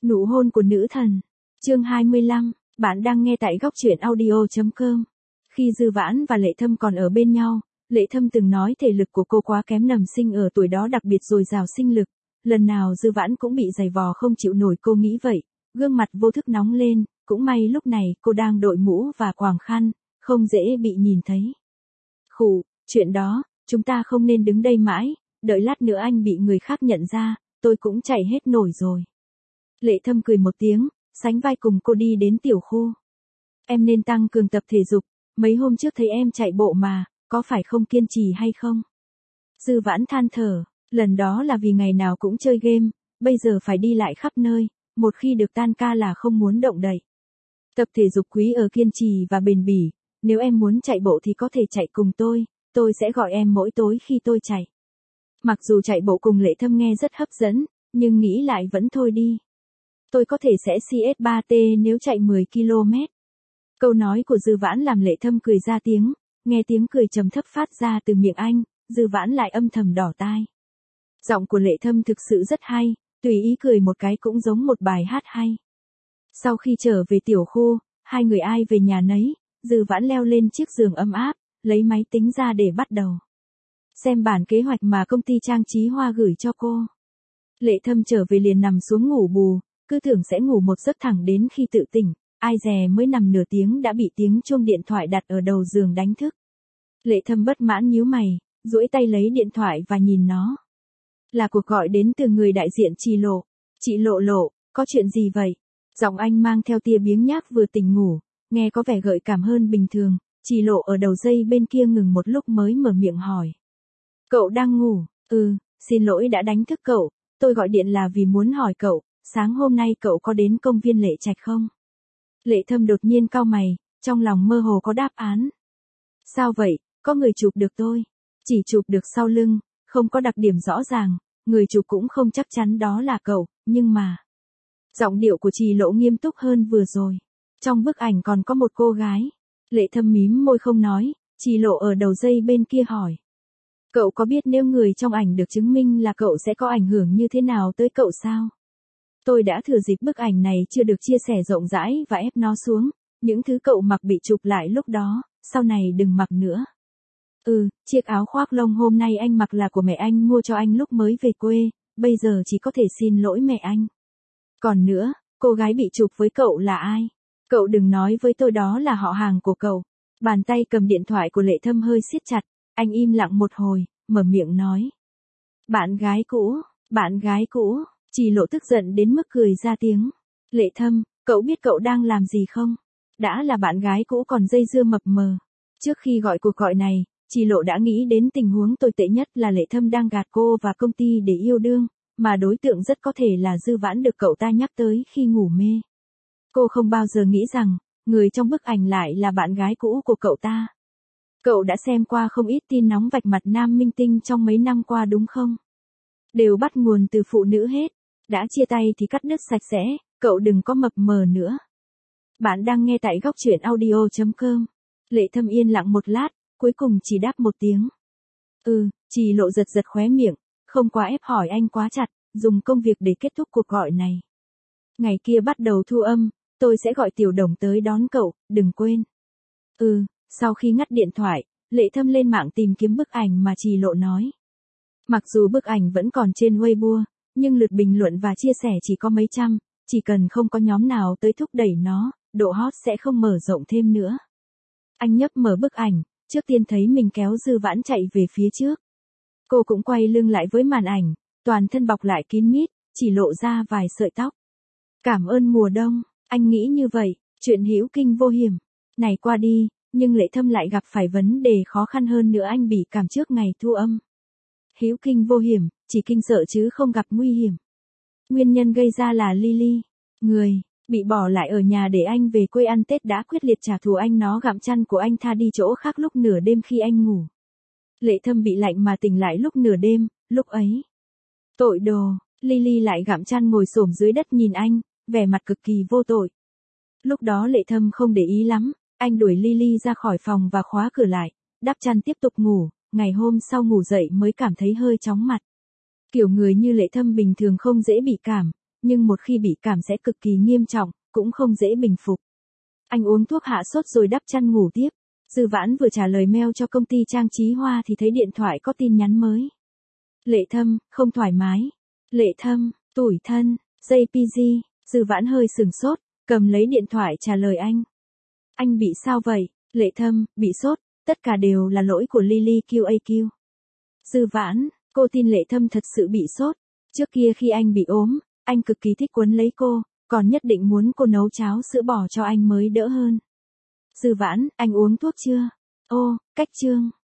Nụ hôn của nữ thần. Chương 25, bạn đang nghe tại góc truyện audio.com. Khi Dư Vãn và Lệ Thâm còn ở bên nhau, Lệ Thâm từng nói thể lực của cô quá kém, nằm sinh ở tuổi đó đặc biệt dồi dào sinh lực. Lần nào Dư Vãn cũng bị giày vò không chịu nổi, cô nghĩ vậy, gương mặt vô thức nóng lên, cũng may lúc này cô đang đội mũ và quàng khăn, không dễ bị nhìn thấy. Khụ, chuyện đó, chúng ta không nên đứng đây mãi, đợi lát nữa anh bị người khác nhận ra, tôi cũng chạy hết nổi rồi. Lệ Thâm cười một tiếng, sánh vai cùng cô đi đến tiểu khu. Em nên tăng cường tập thể dục, mấy hôm trước thấy em chạy bộ mà, có phải không kiên trì hay không? Dư Vãn than thở, lần đó là vì ngày nào cũng chơi game, bây giờ phải đi lại khắp nơi, một khi được tan ca là không muốn động đậy. Tập thể dục quý ở kiên trì và bền bỉ, nếu em muốn chạy bộ thì có thể chạy cùng tôi sẽ gọi em mỗi tối khi tôi chạy. Mặc dù chạy bộ cùng Lệ Thâm nghe rất hấp dẫn, nhưng nghĩ lại vẫn thôi đi. Tôi có thể sẽ CS3T nếu chạy 10 km. Câu nói của Dư Vãn làm Lệ Thâm cười ra tiếng, nghe tiếng cười trầm thấp phát ra từ miệng anh, Dư Vãn lại âm thầm đỏ tai. Giọng của Lệ Thâm thực sự rất hay, tùy ý cười một cái cũng giống một bài hát hay. Sau khi trở về tiểu khu, hai người ai về nhà nấy, Dư Vãn leo lên chiếc giường ấm áp, lấy máy tính ra để bắt đầu xem bản kế hoạch mà công ty trang trí hoa gửi cho cô. Lệ Thâm trở về liền nằm xuống ngủ bù, cứ tưởng sẽ ngủ một giấc thẳng đến khi tự tỉnh, ai dè mới nằm nửa tiếng đã bị tiếng chuông điện thoại đặt ở đầu giường đánh thức. Lệ Thâm bất mãn nhíu mày, duỗi tay lấy điện thoại và nhìn nó. Là cuộc gọi đến từ người đại diện Trì Lộ. Chị Lộ Lộ, có chuyện gì vậy? Giọng anh mang theo tia biếng nhác vừa tỉnh ngủ, nghe có vẻ gợi cảm hơn bình thường. Trì Lộ ở đầu dây bên kia ngừng một lúc mới mở miệng hỏi. Cậu đang ngủ? Xin lỗi đã đánh thức cậu, tôi gọi điện là vì muốn hỏi cậu, sáng hôm nay cậu có đến công viên Lệ Trạch không? Lệ Thâm đột nhiên cau mày, trong lòng mơ hồ có đáp án. Sao vậy, có người chụp được tôi? Chỉ chụp được sau lưng, không có đặc điểm rõ ràng, người chụp cũng không chắc chắn đó là cậu, nhưng mà... Giọng điệu của Trì Lộ nghiêm túc hơn vừa rồi. Trong bức ảnh còn có một cô gái. Lệ Thâm mím môi không nói, Trì Lộ ở đầu dây bên kia hỏi. Cậu có biết nếu người trong ảnh được chứng minh là cậu sẽ có ảnh hưởng như thế nào tới cậu sao? Tôi đã thừa dịp bức ảnh này chưa được chia sẻ rộng rãi và ép nó xuống, những thứ cậu mặc bị chụp lại lúc đó, sau này đừng mặc nữa. Chiếc áo khoác lông hôm nay anh mặc là của mẹ anh mua cho anh lúc mới về quê, bây giờ chỉ có thể xin lỗi mẹ anh. Còn nữa, cô gái bị chụp với cậu là ai? Cậu đừng nói với tôi đó là họ hàng của cậu. Bàn tay cầm điện thoại của Lệ Thâm hơi siết chặt, anh im lặng một hồi, mở miệng nói. Bạn gái cũ, Trì Lộ tức giận đến mức cười ra tiếng. Lệ Thâm, cậu biết cậu đang làm gì không? Đã là bạn gái cũ còn dây dưa mập mờ. Trước khi gọi cuộc gọi này, Trì Lộ đã nghĩ đến tình huống tồi tệ nhất là Lệ Thâm đang gạt cô và công ty để yêu đương, mà đối tượng rất có thể là Dư Vãn được cậu ta nhắc tới khi ngủ mê. Cô không bao giờ nghĩ rằng, người trong bức ảnh lại là bạn gái cũ của cậu ta. Cậu đã xem qua không ít tin nóng vạch mặt nam minh tinh trong mấy năm qua đúng không? Đều bắt nguồn từ phụ nữ hết. Đã chia tay thì cắt đứt sạch sẽ, cậu đừng có mập mờ nữa. Bạn đang nghe tại góc truyện audio.com. Lệ Thâm yên lặng một lát, cuối cùng chỉ đáp một tiếng. Trì Lộ giật giật khóe miệng, không quá ép hỏi anh quá chặt, dùng công việc để kết thúc cuộc gọi này. Ngày kia bắt đầu thu âm, tôi sẽ gọi Tiểu Đồng tới đón cậu, đừng quên. Sau khi ngắt điện thoại, Lệ Thâm lên mạng tìm kiếm bức ảnh mà Trì Lộ nói. Mặc dù bức ảnh vẫn còn trên Weibo, nhưng lượt bình luận và chia sẻ chỉ có mấy trăm, chỉ cần không có nhóm nào tới thúc đẩy nó, độ hot sẽ không mở rộng thêm nữa. Anh nhấp mở bức ảnh, trước tiên thấy mình kéo Dư Vãn chạy về phía trước. Cô cũng quay lưng lại với màn ảnh, toàn thân bọc lại kín mít, chỉ lộ ra vài sợi tóc. Cảm ơn mùa đông, anh nghĩ như vậy, chuyện hữu kinh vô hiểm. Này qua đi, nhưng Lệ Thâm lại gặp phải vấn đề khó khăn hơn nữa, anh bị cảm trước ngày thu âm. Hữu kinh vô hiểm, chỉ kinh sợ chứ không gặp nguy hiểm. Nguyên nhân gây ra là Lily, người bị bỏ lại ở nhà để anh về quê ăn Tết đã quyết liệt trả thù anh, nó gặm chăn của anh tha đi chỗ khác lúc nửa đêm khi anh ngủ. Lệ Thâm bị lạnh mà tỉnh lại lúc nửa đêm, lúc ấy. Tội đồ, Lily lại gặm chăn ngồi xổm dưới đất nhìn anh, vẻ mặt cực kỳ vô tội. Lúc đó Lệ Thâm không để ý lắm, anh đuổi Lily ra khỏi phòng và khóa cửa lại, đắp chăn tiếp tục ngủ, ngày hôm sau ngủ dậy mới cảm thấy hơi chóng mặt. Kiểu người như Lệ Thâm bình thường không dễ bị cảm, nhưng một khi bị cảm sẽ cực kỳ nghiêm trọng, cũng không dễ bình phục. Anh uống thuốc hạ sốt rồi đắp chăn ngủ tiếp. Dư Vãn vừa trả lời mail cho công ty trang trí hoa thì thấy điện thoại có tin nhắn mới. Lệ Thâm, không thoải mái. Lệ Thâm, tủi thân, JPG. Dư Vãn hơi sửng sốt, cầm lấy điện thoại trả lời anh. Anh bị sao vậy? Lệ Thâm, bị sốt, tất cả đều là lỗi của Lily QAQ. Dư Vãn, cô tin Lệ Thâm thật sự bị sốt. Trước kia khi anh bị ốm, anh cực kỳ thích quấn lấy cô, còn nhất định muốn cô nấu cháo sữa bò cho anh mới đỡ hơn. Dư Vãn, anh uống thuốc chưa? Ô, cách chương.